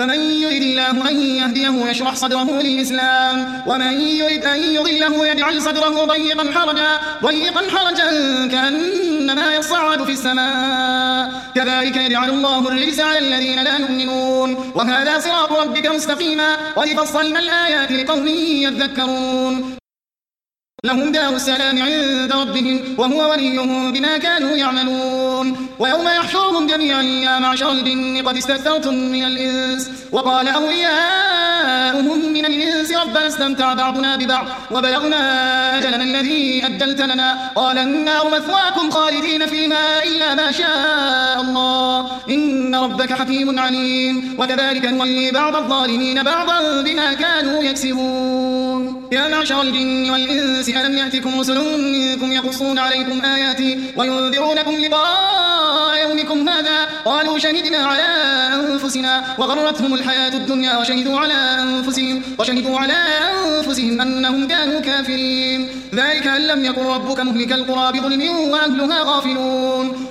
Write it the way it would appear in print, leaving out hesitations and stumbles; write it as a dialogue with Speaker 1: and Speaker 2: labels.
Speaker 1: فمن يرد الله أن يهديه يشرح صدره للإسلام، ومن يرد أن يضله يجعل صدره ضيقا حرجا كأنما يصعد في السماء، كذلك يجعل الله الرجس على الذين لا يؤمنون. وهذا صراط ربك مستقيما، قد فصلنا الآيات لقوم يذكرون. لهم دار السلام عند ربهم وهو وليهم بما كانوا يعملون. ويوم يحشرهم جميعا يا معشر الجن قد استكثرتم من الإنس، وقال أولياؤهم من الإنس ربنا استمتع بعضنا ببعض وبلغنا أجلنا الذي أجلت لنا، قال النار مثواكم خالدين فيها إلا ما شاء الله إن ربك حكيم عليم. وكذلك نولي بعض الظالمين بعضا بما كانوا يكسبون. يا معشر الجن والإنس ألم يأتكم رسل منكم يقصون عليكم آياتي وينذرونكم لقاء يومكم هذا؟ قالوا شهدنا على أنفسنا وغرتهم الحياة الدنيا وشهدوا على أنفسهم أنهم كانوا كافرين. ذلك أن لم يكن ربك مهلك القرى بظلم وأهلها غافلون.